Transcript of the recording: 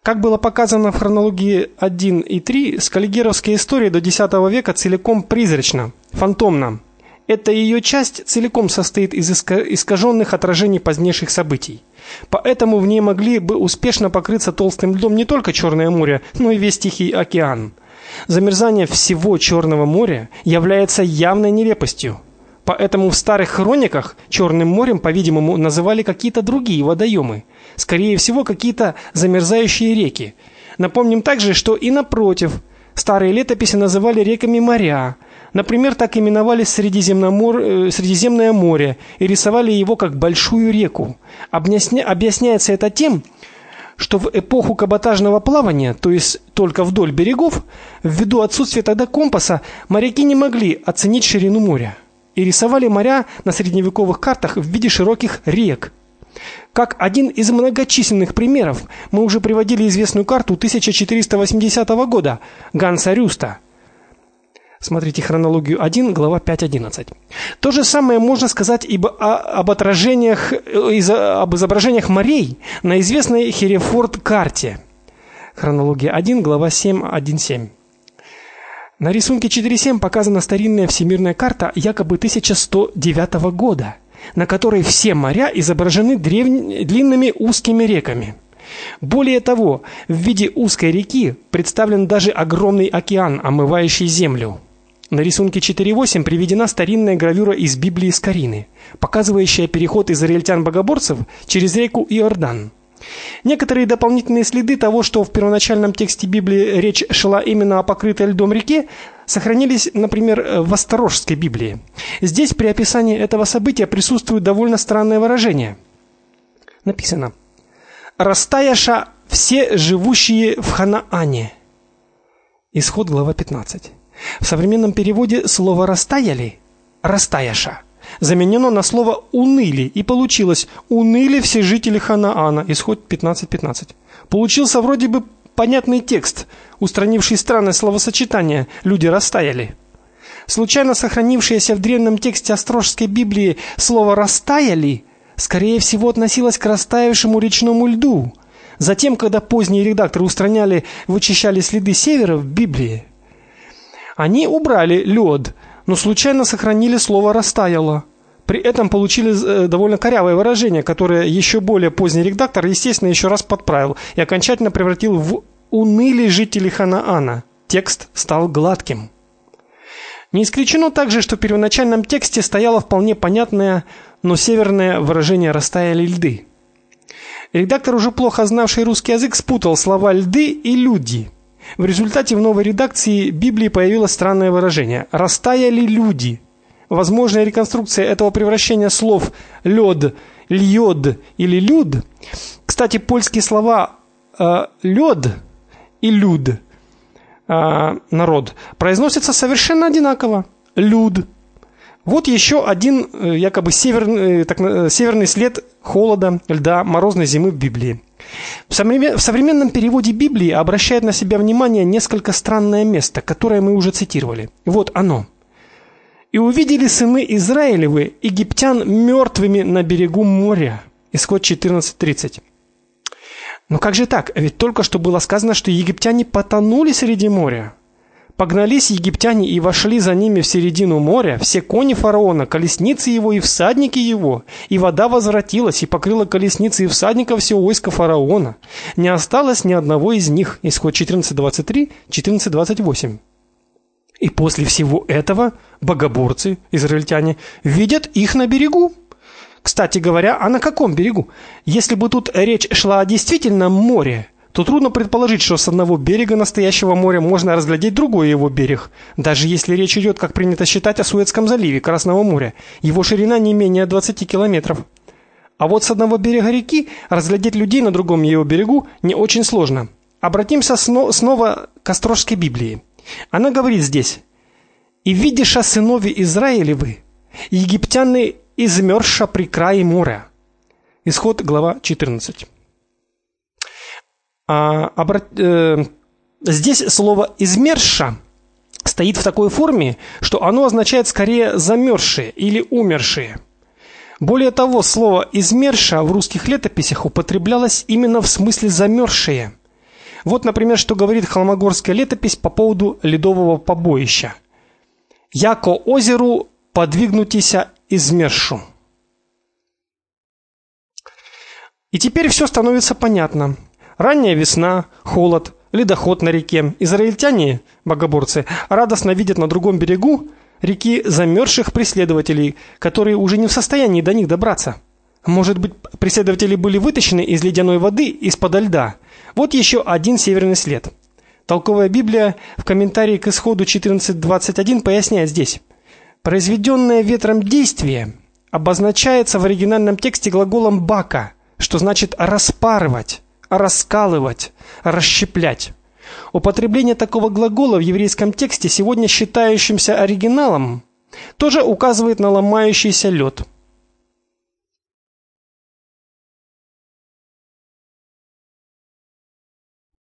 Как было показано в хронологии 1 и 3, скаллигеровская история до X века целиком призрачна, фантомна. Эта ее часть целиком состоит из искаженных отражений позднейших событий. Поэтому в ней могли бы успешно покрыться толстым льдом не только Черное море, но и весь Тихий океан. Замерзание всего Черного моря является явной нелепостью. Поэтому в старых хрониках Черным морем, по-видимому, называли какие-то другие водоемы, скорее всего, какие-то замерзающие реки. Напомним также, что и напротив, старые летописи называли реками моря. Например, так именовали Средиземное море и рисовали его как большую реку. Объясняется это тем, что в эпоху каботажного плавания, то есть только вдоль берегов, ввиду отсутствия тогда компаса, моряки не могли оценить ширину моря и рисовали моря на средневековых картах в виде широких рек. Как один из многочисленных примеров, мы уже приводили известную карту 1480 года Ганса Рюста. Смотрите хронологию 1, глава 5:11. То же самое можно сказать об изображениях морей на известной Херефорд-карте. Хронология 1, глава 7:1-7. На рисунке 4.7 показана старинная всемирная карта якобы 1109 года, на которой все моря изображены длинными узкими реками. Более того, в виде узкой реки представлен даже огромный океан, омывающий землю. На рисунке 4.8 приведена старинная гравюра из Библии Скорины, показывающая переход израильтян-богоборцев через реку Иордан. Некоторые дополнительные следы того, что в первоначальном тексте Библии речь шла именно о покрытой льдом реке, сохранились, например, в Осторожской Библии. Здесь при описании этого события присутствует довольно странное выражение. Написано: «Растаяша все живущие в Ханаане». Исход, глава 15. В современном переводе слово «растаяли» – «растаяша» заменено на слово «уныли», и получилось «уныли все жители Ханаана». Исход 15:15. Получился вроде бы понятный текст, устранивший странное словосочетание «люди растаяли». Случайно сохранившееся в древнем тексте Острожской Библии слово «растаяли» скорее всего относилось к растаявшему речному льду. Затем, когда поздние редакторы вычищали следы севера в Библии, они убрали лед, но случайно сохранили слово «растаяло». При этом получили довольно корявое выражение, которое еще более поздний редактор, естественно, еще раз подправил и окончательно превратил в «уныли жители Ханаана». Текст стал гладким. Не исключено также, что в первоначальном тексте стояло вполне понятное, но северное выражение «растаяли льды». Редактор, уже плохо знавший русский язык, спутал слова «льды» и «люди». В результате в новой редакции Библии появилось странное выражение «растаяли люди». Возможная реконструкция этого превращения слов «лёд», «льёд» или «люд». Кстати, польские слова «лёд» и «люд» народ произносятся совершенно одинаково – «люд». Вот еще один якобы северный след холода, льда, морозной зимы в Библии. В современном переводе Библии обращает на себя внимание несколько странное место, которое мы уже цитировали. Вот оно. «И увидели сыны Израилевы египтян мертвыми на берегу моря». Исход 14:30. Но как же так? Ведь только что было сказано, что египтяне потонули среди моря. Погнались египтяне и вошли за ними в середину моря, все кони фараона, колесницы его и всадники его, и вода возвратилась и покрыла колесницы и всадников всего войска фараона. Не осталось ни одного из них. Исход 14:23, 14:28. И после всего этого богоборцы, израильтяне, видят их на берегу. Кстати говоря, а на каком берегу? Если бы тут речь шла о действительном море, то трудно предположить, что с одного берега настоящего моря можно разглядеть другой его берег, даже если речь идет, как принято считать, о Суэцком заливе Красного моря. Его ширина не менее 20 километров. А вот с одного берега реки разглядеть людей на другом ее берегу не очень сложно. Обратимся снова к Острожской Библии. Она говорит здесь: «И видиша сынови Израилевы, египтяне измерзша при крае моря». Исход, глава 14. Здесь слово «измерзша» стоит в такой форме, что оно означает скорее «замерзшие» или «умершие». Более того, слово «измерзша» в русских летописях употреблялось именно в смысле «замерзшие». Вот, например, что говорит Холмогорская летопись по поводу ледового побоища. «Яко озеру подвигнутися измершу». И теперь все становится понятно. Ранняя весна, холод, ледоход на реке. Израильтяне, богоборцы, радостно видят на другом берегу реки замерзших преследователей, которые уже не в состоянии до них добраться. Может быть, преследователи были вытащены из ледяной воды из-под льда. Вот еще один северный след. Толковая Библия в комментарии к Исходу 14:21 поясняет здесь: произведенное ветром действие обозначается в оригинальном тексте глаголом бака, что значит распарывать, раскалывать, расщеплять. Употребление такого глагола в еврейском тексте, сегодня считающимся оригиналом, тоже указывает на ломающийся лед.